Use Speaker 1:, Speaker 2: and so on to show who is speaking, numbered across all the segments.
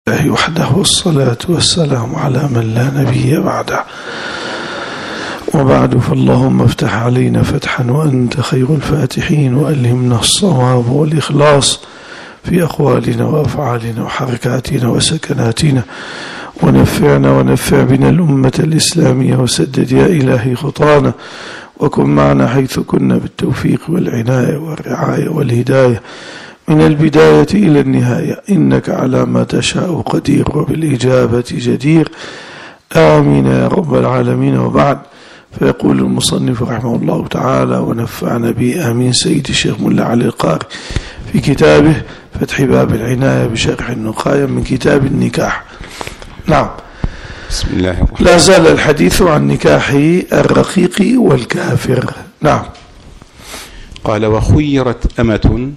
Speaker 1: الله وحده والصلاة والسلام على من لا نبي بعده. وبعد، فاللهم افتح علينا فتحا وأنت خير الفاتحين، وألهمنا الصواب والإخلاص في أقوالنا وأفعالنا وحركاتنا وسكناتنا، ونفعنا ونفع بنا الأمة الإسلامية، وسدد يا إلهي خطانا، وكن معنا حيث كنا بالتوفيق والعناية والرعاية والهداية من البداية إلى النهاية، إنك على ما تشاء قدير وبالإجابة جدير. آمين يا رب العالمين. وبعد، فيقول المصنف رحمه الله تعالى ونفعنا به آمين سيد الشيخ ملا علي القاري في كتابه فتح باب العناية بشرح النقايا من كتاب النكاح. نعم،
Speaker 2: بسم الله الرحمن.
Speaker 1: لا زال الحديث عن نكاح الرقيق والكافر. نعم.
Speaker 2: قال وخيرت أمة.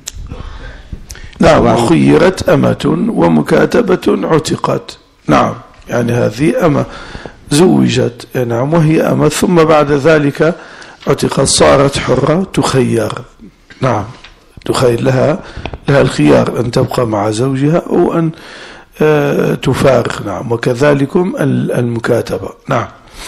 Speaker 1: نعم، وخيرت أمة ومكاتبة عتقت. نعم، يعني هذه أمة زوجت، نعم، وهي أمة، ثم بعد ذلك عتقت، صارت حرة تخير. نعم، تخير لها الخيار أن تبقى مع زوجها أو أن تفارق. نعم، وكذلكم المكاتبة. نعم.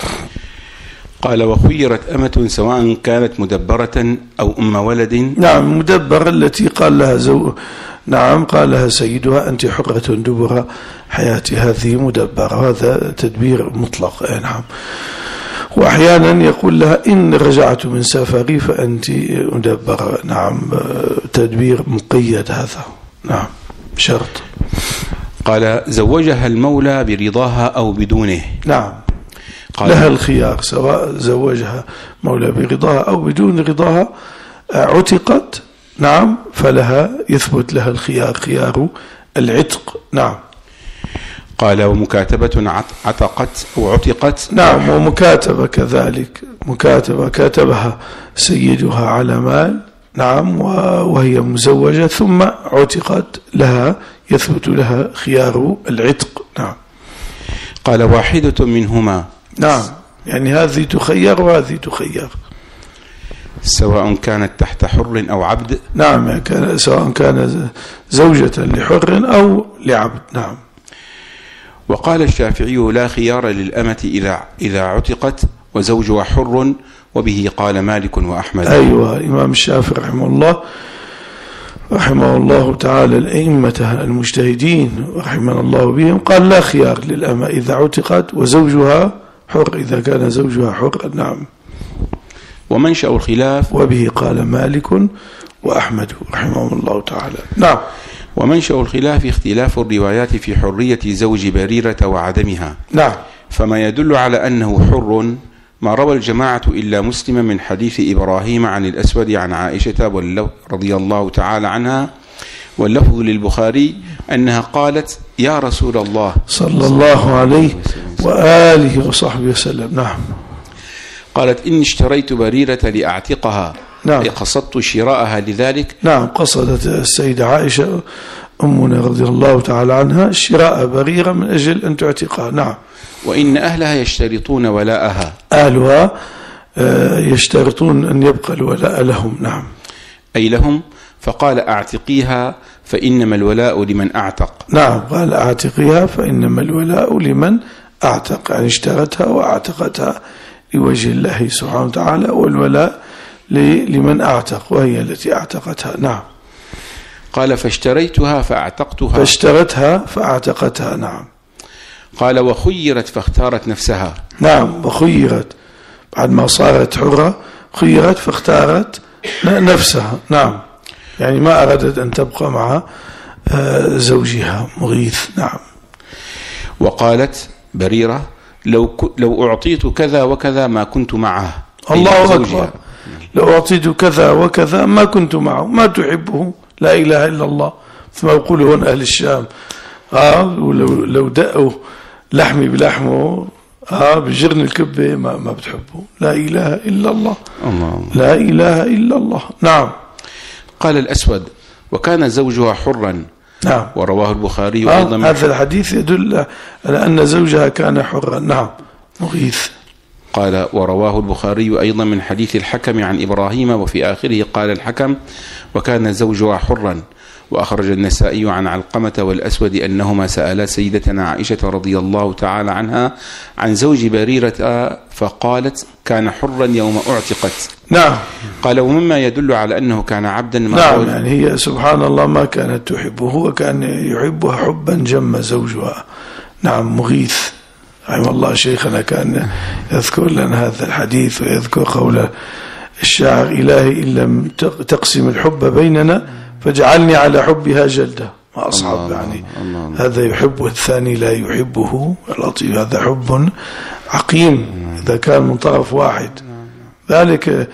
Speaker 2: قال وخيرت أمة سواء كانت مدبرة أو أم ولد.
Speaker 1: نعم، مدبرة التي قال لها نعم، قال لها سيدها أنت حرة دبر حياة، هذه مدبرة، هذا تدبير مطلق. نعم. وأحيانا يقول لها إن رجعت من سفري فأنت مدبرة. نعم، تدبير مقيد هذا. نعم، شرط.
Speaker 2: قال زوجها المولى برضاها أو بدونه.
Speaker 1: نعم، لها الخيار، سواء زوجها مولى برضاها أو بدون رضاها، عتقت. نعم، فلها يثبت لها الخيار، خيار العتق. نعم.
Speaker 2: قال ومكاتبة عتقت أو عتقت.
Speaker 1: نعم، ومكاتبة كذلك، مكاتبة كاتبها سيدها على مال. نعم، وهي مزوجة ثم عتقت، لها يثبت لها خيار العتق. نعم.
Speaker 2: قال واحدة منهما.
Speaker 1: نعم، يعني هذه تخير وهذه تخير،
Speaker 2: سواء كانت تحت حر أو عبد.
Speaker 1: نعم، سواء كان زوجة لحر أو لعبد. نعم.
Speaker 2: وقال الشافعي لا خيار للأمة إذا عتقت وزوجها حر، وبه قال مالك وأحمد.
Speaker 1: أيوة، إمام الشافعي رحمه الله تعالى الأئمة المجتهدين رحمنا الله بهم، قال لا خيار للأمة إذا عتقت وزوجها حر، إذا كان زوجها حر. نعم.
Speaker 2: ومنشأ الخلاف،
Speaker 1: وبه قال مالك وأحمد رحمهم الله تعالى. نعم.
Speaker 2: ومنشأ الخلاف اختلاف الروايات في حرية زوج بريرة وعدمها.
Speaker 1: نعم.
Speaker 2: فما يدل على أنه حر ما روى الجماعة إلا مسلما من حديث إبراهيم عن الأسود عن عائشة رضي الله تعالى عنها، واللفظ للبخاري أنها قالت يا رسول الله
Speaker 1: صلى الله عليه وآله وصحبه وسلم. نعم.
Speaker 2: قالت إني اشتريت بريرة لأعتقها.
Speaker 1: نعم.
Speaker 2: أي قصدت شراءها لذلك.
Speaker 1: نعم، قصدت السيدة عائشة أمنا رضي الله تعالى عنها شراء بريرة من أجل أن تعتقها. نعم.
Speaker 2: وإن أهلها يشترطون ولاءها،
Speaker 1: أهلها يشترطون أن يبقى الولاء لهم. نعم،
Speaker 2: أي لهم. فقال أعتقيها فإنما الولاء لمن أعتق. نعم،
Speaker 1: قال أعتقيها فإنما الولاء لمن أعتق، يعني اشترتها وأعتقتها لوجه الله سبحانه وتعالى، والولاء لمن أعتق، وهي التي أعتقتها. نعم.
Speaker 2: قال فاشتريتها فأعتقتها،
Speaker 1: فاشترتها فأعتقتها. نعم.
Speaker 2: قال وخيرت فاختارت نفسها.
Speaker 1: نعم، وخيرت بعد ما صارت حرة، خيرت فاختارت نفسها. نعم، يعني ما أرادت أن تبقى مع زوجها مغيث. نعم.
Speaker 2: وقالت بريرة لو أعطيت كذا وكذا ما كنت معه.
Speaker 1: الله أكبر، لو أعطيت كذا وكذا ما كنت معه، ما تحبه، لا إله إلا الله. ثم يقولون أهل الشام لو دقوا لحمي بلحمه بجرن الكبة ما بتحبه، لا إله إلا الله. لا إله إلا الله. نعم.
Speaker 2: قال الأسود وكان زوجها حرا.
Speaker 1: نعم.
Speaker 2: ورواه البخاري أيضا.
Speaker 1: هذا الحديث يدل على أن زوجها كان حرا. نعم، مغيث.
Speaker 2: قال ورواه البخاري أيضا من حديث الحكم عن إبراهيم، وفي آخره قال الحكم وكان زوجها حرا. وأخرج النسائي عن علقمة والأسود أنهما سألا سيدتنا عائشة رضي الله تعالى عنها عن زوج بريرة فقالت كان حرا يوم أعتقت.
Speaker 1: نعم.
Speaker 2: قال ومما يدل على أنه كان عبدا.
Speaker 1: نعم، يعني هي سبحان الله ما كانت تحبه، هو كان يحبها حبا جم زوجها. نعم، مغيث رحمه الله شيخنا كان يذكر لنا هذا الحديث، ويذكر قول الشاعر إلهي إن لم تقسم الحب بيننا فاجعلني على حبها جلدة. ما أصعب يعني هذا يحب والثاني لا يحبه. لطيف، هذا حب عقيم إذا كان من طرف واحد. ذلك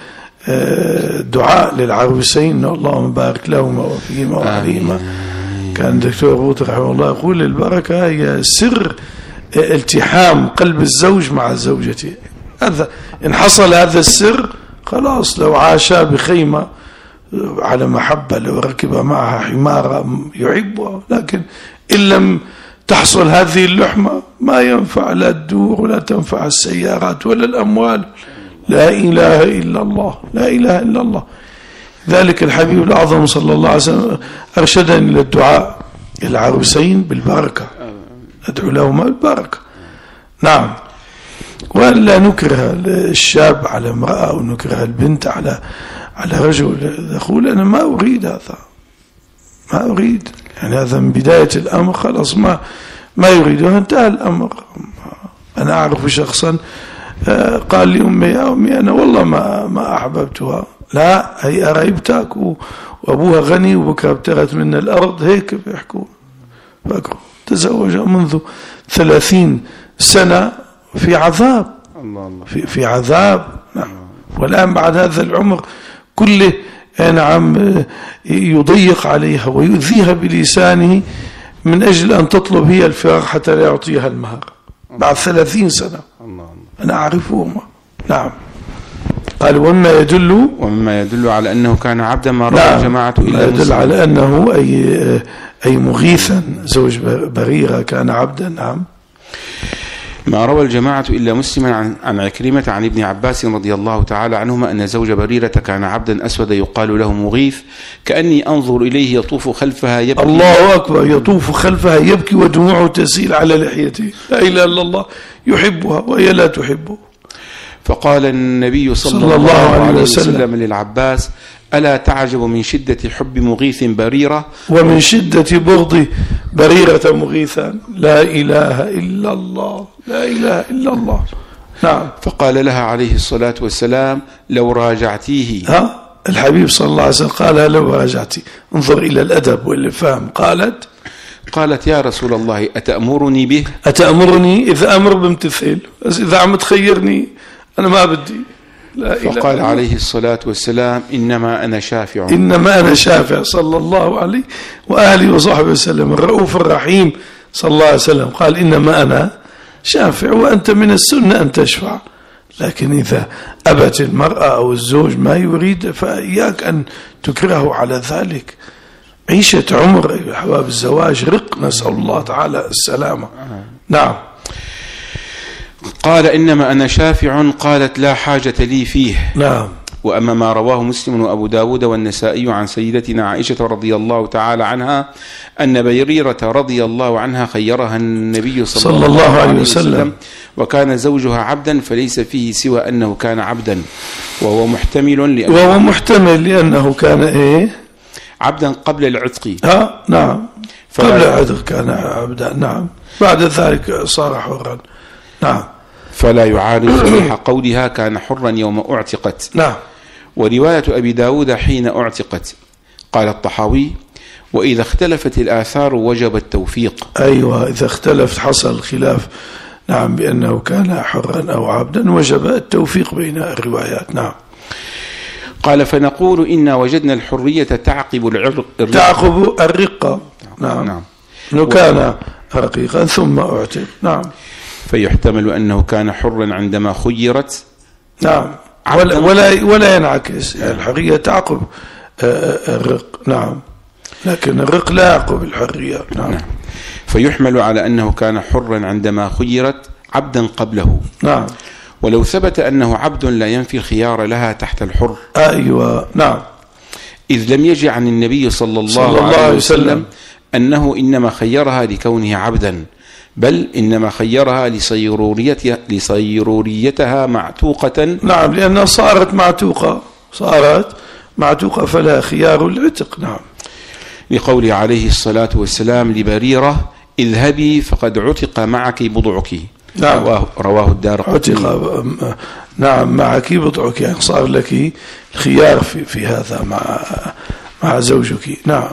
Speaker 1: دعاء للعروسين اللهم بارك لهما وفيهما وعليهما. كان الدكتور غوث رحمه الله يقول البركة هي سر التحام قلب الزوج مع زوجته. هذا إن حصل هذا السر خلاص، لو عاشا بخيمة على محبة، لو ركب معها حمارة يحبها، لكن إن لم تحصل هذه اللحمة ما ينفع لا الدور ولا تنفع السيارات ولا الأموال. لا إله إلا الله، لا إله إلا الله. ذلك الحبيب الأعظم صلى الله عليه وسلم أرشدني إلى الدعاء العروسين بالبركة، أدعو لهما البركة. نعم، ولا نكره الشاب على امرأة ونكره البنت على رجل. يقول أنا ما أريد هذا، ما أريد، يعني هذا من بداية الأمر خلاص ما يريده، انتهى الأمر. أنا أعرف شخصا قال لي أمي يا أمي أنا والله ما أحببتها. لا، هي قريبتك وأبوها غني وبكرة ابتغت من الأرض، هيك بيحكوا. فاكروا تزوج منذ 30 سنة في عذاب، في عذاب. نعم. والآن بعد هذا العمر كله نعم يضيق عليها ويؤذيها بلسانه من أجل أن تطلب هي الفراق حتى لا يعطيها المهر بعد 30 سنة. أنا أعرفهما. نعم. قال ومما يدل
Speaker 2: على أنه كان عبدا ما روى الجماعة إلا
Speaker 1: مسلم. يدل على أنه أي مغيثا زوج بريرة كان عبدا. نعم.
Speaker 2: ما روى الجماعة إلا مسلما عن عكرمة عن ابن عباس رضي الله تعالى عنهما أن زوج بريرة كان عبدا أسود يقال له مغيث كأني أنظر إليه يطوف خلفها يبكي.
Speaker 1: الله أكبر، يطوف خلفها يبكي ودموعه تسيل على لحيته. لا إله إلا الله، يحبها وهي لا تحبه.
Speaker 2: فقال النبي صلى الله عليه وسلم للعباس ألا تعجب من شدة حب مغيث بريرة
Speaker 1: ومن شدة بغض بريرة مغيثا. لا إله إلا الله، لا إله إلا الله. نعم.
Speaker 2: فقال لها عليه الصلاة والسلام لو راجعتيه.
Speaker 1: الحبيب صلى الله عليه وسلم قال لو راجعتي. انظر إلى الأدب والفهم.
Speaker 2: قالت يا رسول الله أتأمرني به؟
Speaker 1: أتأمرني؟ إذا أمر بامتثل، إذا عم تخيرني أنا ما بدي.
Speaker 2: فقال عليه الصلاة والسلام إنما أنا شافع.
Speaker 1: إنما أنا شافع صلى الله عليه وآله وصحبه وسلم، الرؤوف الرحيم صلى الله عليه وسلم. قال إنما أنا شافع وأنت من السنة أن تشفع. لكن إذا أبت المرأة أو الزوج ما يريد فإياك أن تكرهه على ذلك. عيشة عمر أيها الأحباب، الزواج رق، نسأل الله تعالى السلامة. نعم.
Speaker 2: قال إنما أنا شافع. قالت لا حاجة لي فيه.
Speaker 1: نعم.
Speaker 2: وأما ما رواه مسلم وأبو داود والنسائي عن سيدتنا عائشة رضي الله تعالى عنها أن بريرة رضي الله عنها خيرها النبي صلى الله عليه وسلم وكان زوجها عبدا فليس فيه سوى أنه كان عبدا وهو محتمل
Speaker 1: لأنه كان
Speaker 2: عبدا قبل العتق.
Speaker 1: نعم. قبل العتق كان عبدا. نعم. بعد ذلك صار حرا. نعم.
Speaker 2: فلا يعارض صحيح قولها كان حرا يوم أعتقت.
Speaker 1: نعم.
Speaker 2: ورواية أبي داود حين أعتقت. قال الطحاوي وإذا اختلفت الآثار وجب التوفيق.
Speaker 1: أيوة، إذا اختلفت حصل خلاف نعم بأنه كان حرا أو عبدا وجب التوفيق بين الروايات. نعم.
Speaker 2: قال فنقول إنا وجدنا الحرية تعقب
Speaker 1: الرقة. نعم. إنه كان رقيقا ثم أعتق. نعم.
Speaker 2: فيحتمل أنه كان حرا عندما خيرت.
Speaker 1: نعم. ولا ينعكس، يعني الحرية تعقب الرق. نعم. لكن الرق لا يعقب الحرية. نعم.
Speaker 2: فيحمل على أنه كان حرا عندما خيرت عبدا قبله.
Speaker 1: نعم.
Speaker 2: ولو ثبت أنه عبد لا ينفي الخيار لها تحت الحر.
Speaker 1: أيوة. نعم.
Speaker 2: إذ لم يجي عن النبي صلى الله عليه وسلم أنه إنما خيرها لكونه عبدا، بل إنما خيرها لصيروريتها معتوقة.
Speaker 1: نعم، لأنها صارت معتوقة فلا خيار العتق. نعم،
Speaker 2: لقوله عليه الصلاة والسلام لبريرة اذهبي فقد عتق معك بضعك.
Speaker 1: نعم.
Speaker 2: رواه الدارقطني.
Speaker 1: عتق، نعم، معك بضعك، يعني صار لك الخيار في هذا مع زوجك. نعم.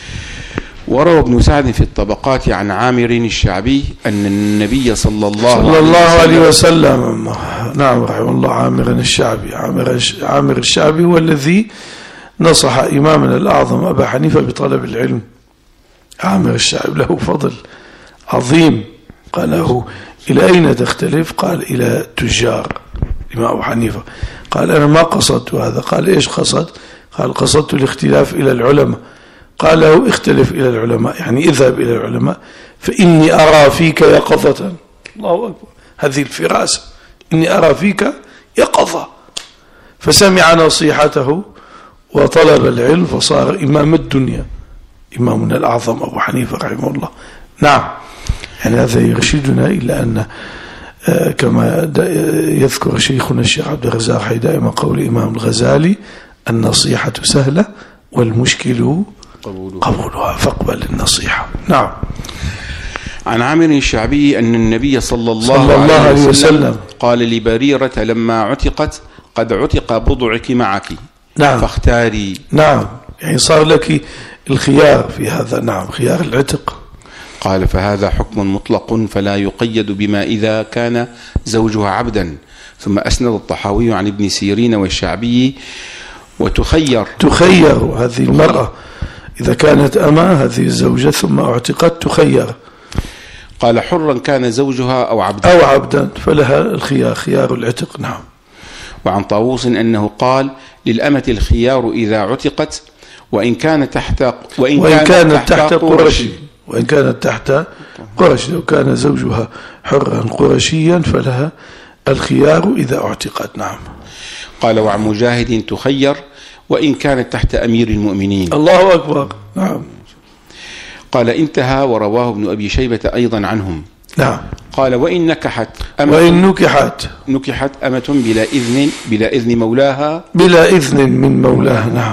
Speaker 2: وروى ابن سعد في الطبقات عن عامر الشعبي أن النبي صلى الله
Speaker 1: عليه وسلم، نعم رحمه الله، عامر الشعبي هو الذي نصح إمامنا الأعظم أبا حنيفة بطلب العلم. عامر الشعبي له فضل عظيم. قال له إلى أين تختلف؟ قال إلى التجار. الإمام أبو حنيفة قال أنا ما قصدت هذا. قال إيش قصد؟ قال قصدت الاختلاف إلى العلماء. قال له اختلف إلى العلماء، يعني اذهب إلى العلماء فإني أرى فيك يقظة. الله أكبر، هذه الفراسة، إني أرى فيك يقظة. فسمع نصيحته وطلب العلم فصار إمام الدنيا، إمامنا الأعظم أبو حنيفة رحمه الله. نعم، يعني هذا يرشدنا إلى أن كما يذكر شيخنا الشيخ عبد الرزاق حي دائما قول الإمام الغزالي النصيحة سهلة والمشكل قبولها، فاقبل النصيحة. نعم.
Speaker 2: عن عامر الشعبي أن النبي صلى الله عليه وسلم قال لبريرة لما عتقت قد عتق بضعك معك.
Speaker 1: نعم.
Speaker 2: فاختاري.
Speaker 1: نعم، يعني صار لك الخيار في هذا. نعم، خيار العتق.
Speaker 2: قال فهذا حكم مطلق فلا يقيد بما إذا كان زوجها عبدا. ثم أسند الطحاوي عن ابن سيرين والشعبي وتخير هذه المرأة إذا كانت أما هذه الزوجة ثم اعتقت تخير. قال حرا كان زوجها أو عبدا
Speaker 1: فلها الخيار، خيار العتق. نعم.
Speaker 2: وعن طاووس أنه قال للأمة الخيار إذا عتقت وإن كانت تحت قرش. لو كان زوجها حرا قرشيا فلها الخيار إذا اعتقت. نعم. قال وعن مجاهد تخير وإن كانت تحت أمير المؤمنين.
Speaker 1: الله أكبر. نعم.
Speaker 2: قال انتهى. ورواه ابن أبي شيبة أيضا عنهم.
Speaker 1: نعم.
Speaker 2: قال وإن نكحت أمة بلا إذن مولاها،
Speaker 1: بلا إذن من مولاها. نعم.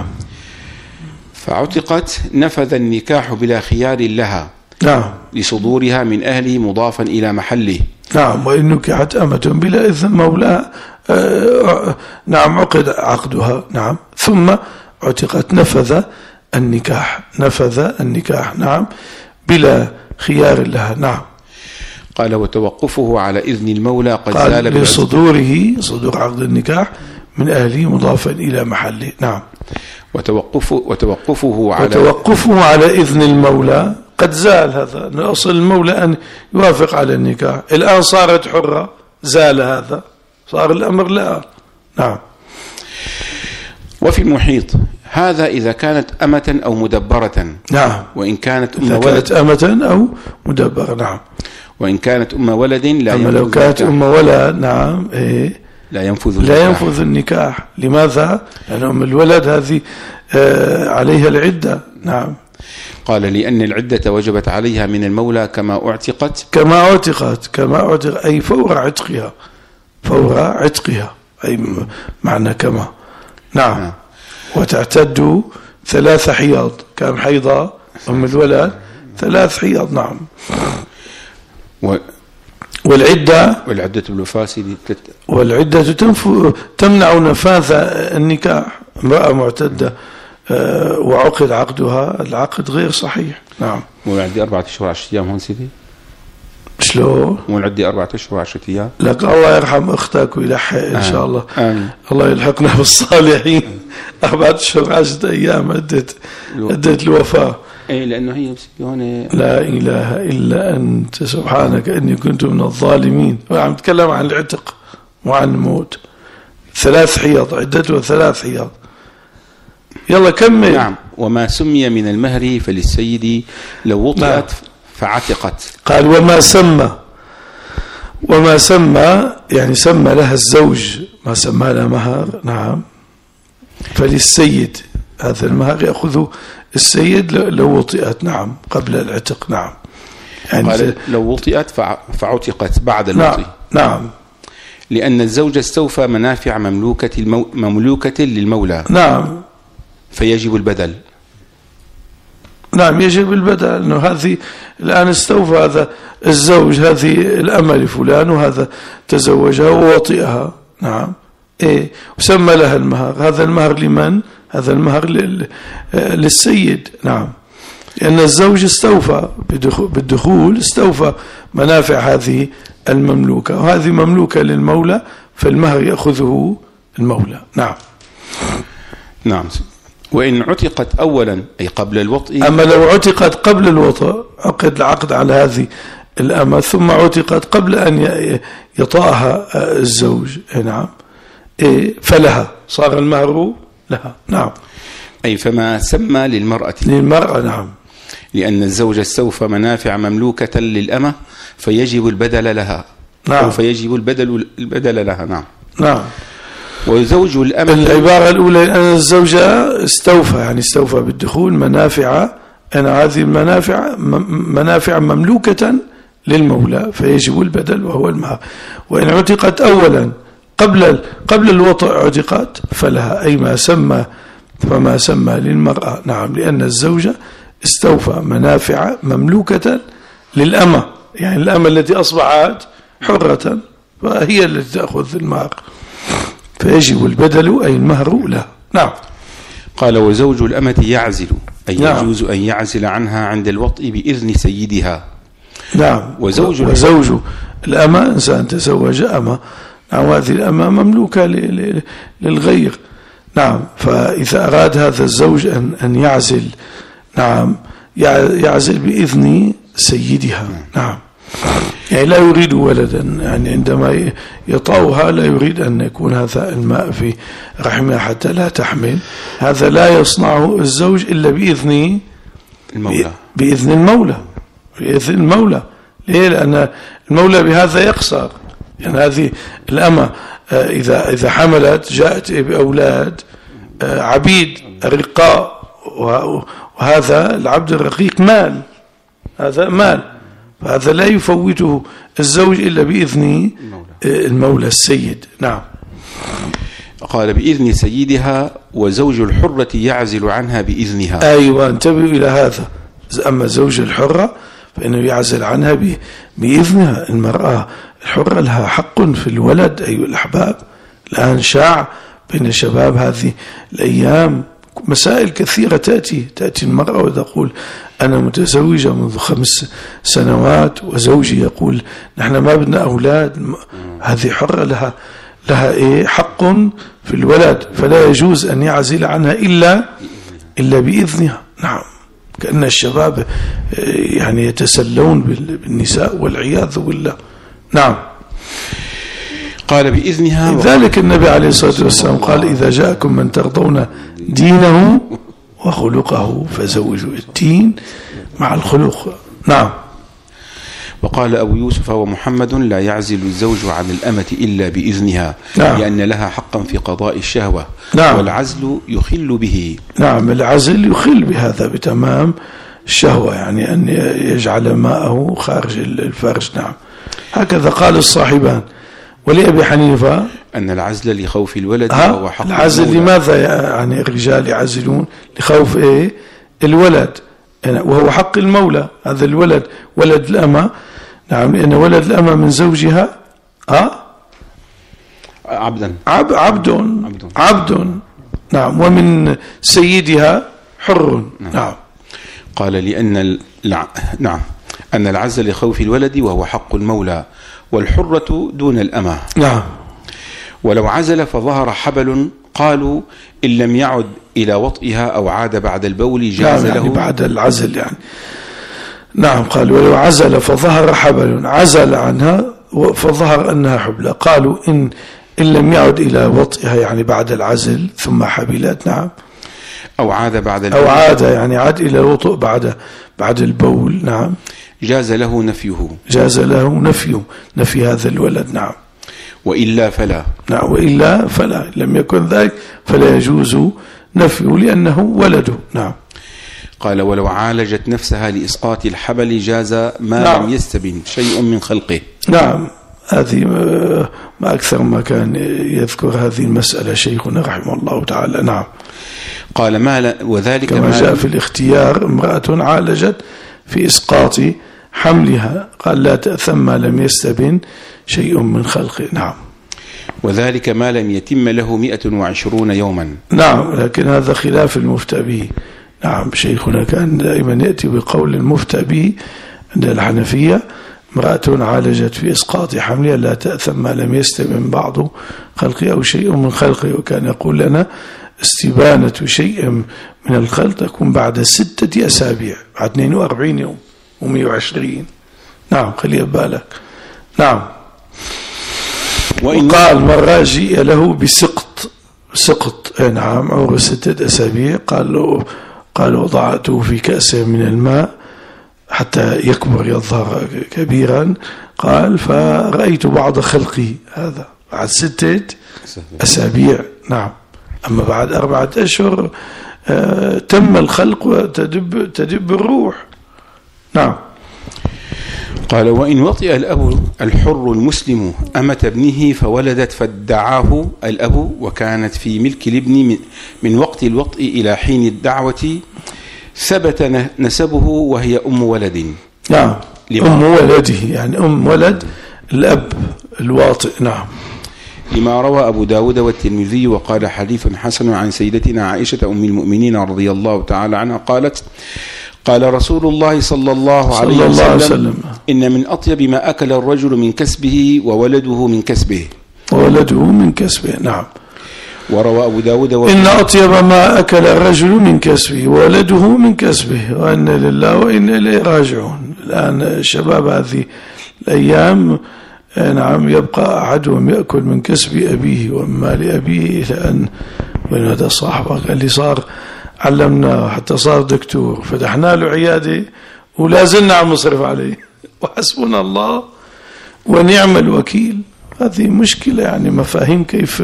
Speaker 2: فعتقت نفذ النكاح بلا خيار لها.
Speaker 1: نعم.
Speaker 2: لصدورها من أهله مضافا إلى محله.
Speaker 1: نعم. وإن نكحت أمة بلا إذن مولاها، نعم، عقد عقدها. نعم. ثم عتقت نفذ النكاح. نعم، بلا خيار لها. نعم.
Speaker 2: قال وتوقفه على إذن المولى قد
Speaker 1: زال صدور عقد النكاح من أهله مضافا إلى محله. نعم.
Speaker 2: وتوقفه
Speaker 1: على إذن المولى قد زال. هذا من أصل المولى أن يوافق على النكاح. الآن صارت حرة، زال هذا، صار الأمر لا. نعم.
Speaker 2: وفي المحيط هذا إذا كانت أمة أو مدبرة.
Speaker 1: نعم.
Speaker 2: وإن كانت
Speaker 1: أمة أو مدبرة. نعم.
Speaker 2: وإن كانت أم ولد
Speaker 1: لو كانت أم ولد، نعم،
Speaker 2: لا ينفذ
Speaker 1: النكاح. لماذا؟ لأن أم الولد هذه عليها العدة. نعم.
Speaker 2: قال لأن العدة وجبت عليها من المولى كما اعتقت
Speaker 1: أي فور عتقها أي معنى كما. نعم. وتعتد 3 حيض. كم حيضة أم الولد؟ 3 حيض. نعم. والعدة تمنع نفاذ النكاح. امرأة معتدة وعقد عقدها، العقد غير صحيح. نعم.
Speaker 2: وعندي 4 أشهر 10 أيام هون سيدي.
Speaker 1: شلون؟
Speaker 2: وعندي 4 أشهر 10 أيام.
Speaker 1: لك الله يرحم أختك ويلحق إن شاء الله. الله يلحقنا بالصالحين. 4 أشهر 10 أيام أدت الوفاة.
Speaker 2: لأنه هي هون
Speaker 1: لا إله إلا أنت سبحانك إني كنت من الظالمين. وعم نتكلم عن العتق وعن الموت. 3 حيض عدته 3 حيض. يلا كمل.
Speaker 2: نعم. وما سمي من المهر فللسيد لو وطئت فعتقت.
Speaker 1: قال وما سمى يعني سمى لها الزوج، ما سمى لها مهر. نعم. فللسيد هذا المهر يأخذه السيد لو وطئت، نعم، قبل العتق، نعم.
Speaker 2: يعني قال لو وطئت فعتقت بعد الوطئ.
Speaker 1: نعم.
Speaker 2: لأن الزوج استوفى منافع مملوكة للمولى.
Speaker 1: نعم.
Speaker 2: فيجب البدل.
Speaker 1: نعم، يجب البدل، أنه هذه الآن استوفى هذا الزوج هذه الأمة لفلان، وهذا تزوجها ووطئها، نعم، وسمى لها المهر. هذا المهر لمن؟ هذا المهر للسيد، نعم، لأن الزوج استوفى بالدخول، استوفى منافع هذه المملوكة، وهذه مملوكة للمولى، فالمهر يأخذه المولى. نعم.
Speaker 2: نعم. وإن عتقت أولا أي قبل الوطء.
Speaker 1: أما لو عتقت قبل الوطء، عقد العقد على هذه الأمة ثم عتقت قبل أن يطأها الزوج، نعم، فلها، صار المهر لها. نعم.
Speaker 2: أي فما سمى
Speaker 1: للمرأة، نعم،
Speaker 2: لأن الزوج استوفى منافع مملوكة للأمة فيجب البدل لها.
Speaker 1: نعم.
Speaker 2: فيجب البدل لها. نعم.
Speaker 1: نعم.
Speaker 2: وزوج الأمة،
Speaker 1: العبارة الأولى أن الزوجة استوفى، يعني استوفى بالدخول منافع، أن هذه المنافع منافع مملوكة للمولى فيجب البدل وهو المهر. وإن عتقت أولا قبل الوطء عتقت فلها، أي فما سمى للمرأة، نعم، لأن الزوجة استوفى منافع مملوكة للأمة، يعني الأمة التي أصبحت حرة فهي التي تأخذ المهر، فيجب البدل أي المهر له. نعم.
Speaker 2: قال وزوج الأمة يعزل، أي
Speaker 1: نعم.
Speaker 2: يجوز أن يعزل عنها عند الوطء بإذن سيدها.
Speaker 1: نعم.
Speaker 2: وزوج
Speaker 1: الأمة، إنسان تزوج أمة، نعم، هذه الأمة مملوكة للغير، نعم، فإذا أراد هذا الزوج أن يعزل، نعم، يعزل بإذن سيدها، نعم، يعني لا يريد ولدا، يعني عندما يطأها لا يريد أن يكون هذا الماء في رحمها حتى لا تحمل، هذا لا يصنعه الزوج إلا بإذن المولى. بإذن المولى. ليه؟ لأن المولى بهذا يقصر، يعني هذه الأمة إذا حملت جاءت بأولاد عبيد رقاء، وهذا العبد الرقيق مال، هذا مال، فهذا لا يفوته الزوج إلا بإذن المولى السيد. نعم.
Speaker 2: قال بإذن سيدها. وزوج الحرة يعزل عنها بإذنها.
Speaker 1: أيوة، انتبهوا إلى هذا. أما زوج الحرة فإنه يعزل عنها بإذنها. المرأة الحرة لها حق في الولد أيها الأحباب. الآن شاع بين الشباب هذه الأيام مسائل كثيرة، تأتي المرأة وتقول أنا متزوجة منذ 5 سنوات وزوجي يقول نحن ما بدنا أولاد. هذه حرة لها حق في الولد، فلا يجوز أن يعزل عنها إلا بإذنها. نعم. كأن الشباب يعني يتسلون بالنساء والعياذ بالله. نعم.
Speaker 2: قال بإذنها.
Speaker 1: ذلك النبي عليه الصلاة والسلام قال إذا جاءكم من ترضون دينه وخلقه فزوجوا. الدين مع الخلق. نعم.
Speaker 2: وقال أبو يوسف ومحمد لا يعزل الزوج عن الأمة إلا بإذنها. نعم. لأن لها حقا في قضاء الشهوة.
Speaker 1: نعم.
Speaker 2: والعزل يخل به.
Speaker 1: نعم. العزل يخل بهذا بتمام الشهوة، يعني أن يجعل ماءه خارج الفرج. نعم. هكذا قال الصاحبان. ولأبي حنيفة
Speaker 2: أن العزل لخوف الولد وهو حق
Speaker 1: العزل المولى. لماذا يعني الرجال يعزلون؟ لخوف الولد، وهو حق المولى. هذا الولد ولد الأمة، نعم، لأن ولد الأمة من زوجها عبد، نعم، ومن سيدها حر. نعم.
Speaker 2: قال لأن نعم أن العزل لخوف الولد وهو حق المولى، والحرة دون الأمة.
Speaker 1: نعم.
Speaker 2: ولو عزل فظهر حبل قالوا إن لم يعد إلى وطئها أو عاد بعد البول جاز له.
Speaker 1: يعني بعد العزل يعني. نعم. قال ولو عزل فظهر حبل، عزل عنها فظهر أنها حبلى، قالوا إن لم يعد إلى وطئها يعني بعد العزل ثم حبلت. نعم.
Speaker 2: أو عاد بعد البول،
Speaker 1: أو عاد يعني عاد إلى الوطء بعد البول. نعم.
Speaker 2: جاز له
Speaker 1: نفي هذا الولد. نعم.
Speaker 2: وإلا فلا.
Speaker 1: نعم. وإلا فلا، لم يكن ذلك فلا يجوز نفيه لأنه ولده. نعم.
Speaker 2: قال ولو عالجت نفسها لإسقاط الحبل جاز ما
Speaker 1: نعم.
Speaker 2: لم يستبن شيء من خلقه.
Speaker 1: نعم، هذه ما أكثر ما كان يذكر هذه المسألة شيخنا رحمه الله تعالى. نعم.
Speaker 2: قال وذلك
Speaker 1: كما جاء في الاختيار امرأة عالجت في إسقاط حملها، قال لا تأثم ما لم يستبن شيء من خلقه. نعم.
Speaker 2: وذلك ما لم يتم له 120 يوما.
Speaker 1: نعم، لكن هذا خلاف المفتى به. نعم، شيخنا كان دائما يأتي بقول المفتى به عند الحنفية: امرأة عالجت في إسقاط حملها لا تأثم ما لم يستبن بعض خلقه أو شيء من خلقه. وكان يقول لنا استبانة شيء من الخلق تكون بعد 6 أسابيع، بعد 42 يوم و120. نعم، خلي بالك. نعم. وقال مرة جيء له بسقط نعم عمره 6 أسابيع، قال وضعته في كأس من الماء حتى يكبر يظهر كبيرا، قال فرأيت بعض خلقي هذا بعد 6 أسابيع. نعم. أما بعد 4 أشهر تم الخلق وتدب الروح. نعم.
Speaker 2: قال وإن وطئ الأب الحر المسلم أمة ابنه فولدت فادعاه الأب وكانت في ملك الابن من وقت الوطئ إلى حين الدعوة ثبت نسبه وهي أم ولد.
Speaker 1: نعم، أم ولده يعني أم ولد الأب الواطئ. نعم.
Speaker 2: لما روى أبو داود والترمذي وقال حديث حسن عن سيدتنا عائشة أم المؤمنين رضي الله تعالى عنها قالت: قال رسول الله صلى الله عليه وسلم: إن من أطيب ما أكل الرجل من كسبه وولده من كسبه. وولده
Speaker 1: من كسبه. نعم.
Speaker 2: وروى أبو داود
Speaker 1: إن أطيب ما أكل الرجل من كسبه وولده من كسبه وإن لله وإن إليه راجعون. الآن الشباب هذه الأيام نعم يبقى أحدهم يأكل من كسب أبيه ومال أبيه إلى أن وين هذا صاحبك اللي صار علمناه حتى صار دكتور فتحنا له عيادة ولا زلنا عم نصرف عليه وحسبنا الله ونعم الوكيل. هذه مشكلة يعني مفاهيم كيف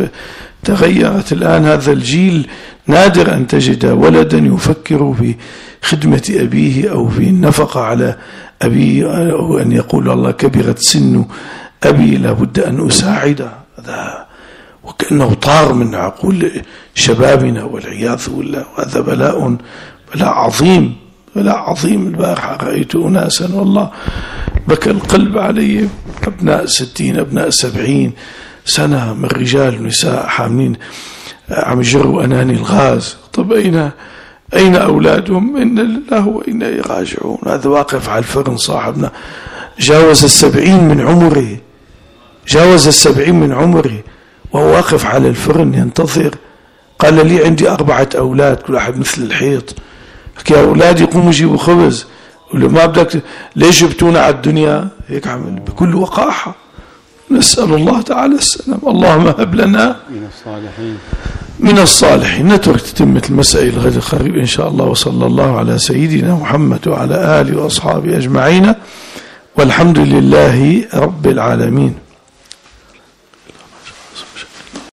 Speaker 1: تغيرت الآن. هذا الجيل نادر أن تجد ولدا يفكر في خدمة أبيه أو في النفقة على أبيه أو أن يقول الله كبرت سن أبي لابد أن أساعده. هذا وكأنه طار من عقول شبابنا والعياذ بالله. وهذا بلاء عظيم بلاء عظيم. البارحة رأيت أناسا والله بكى القلب عليهم، أبناء 60 أبناء 70 سنة من رجال ونساء حاملين عم يجروا أناني الغاز. طب أين أولادهم؟ إن لله وإنا إليه راجعون. هذا واقف على الفرن صاحبنا جاوز 70 من عمره، جاوز 70 من عمره وهو واقف على الفرن ينتظر. قال لي عندي 4 أولاد كل واحد مثل الحيط. يا أولادي قوموا جيبوا خبز. قل له ما بدك ليش جبتونا على الدنيا؟ هيك عمل بكل وقاحة. نسأل الله تعالى السلام. اللهم هب لنا من الصالحين. نترك تتمة المسائل غد قريب إن شاء الله. وصلى الله على سيدنا محمد وعلى آله وأصحابه أجمعين والحمد لله رب العالمين.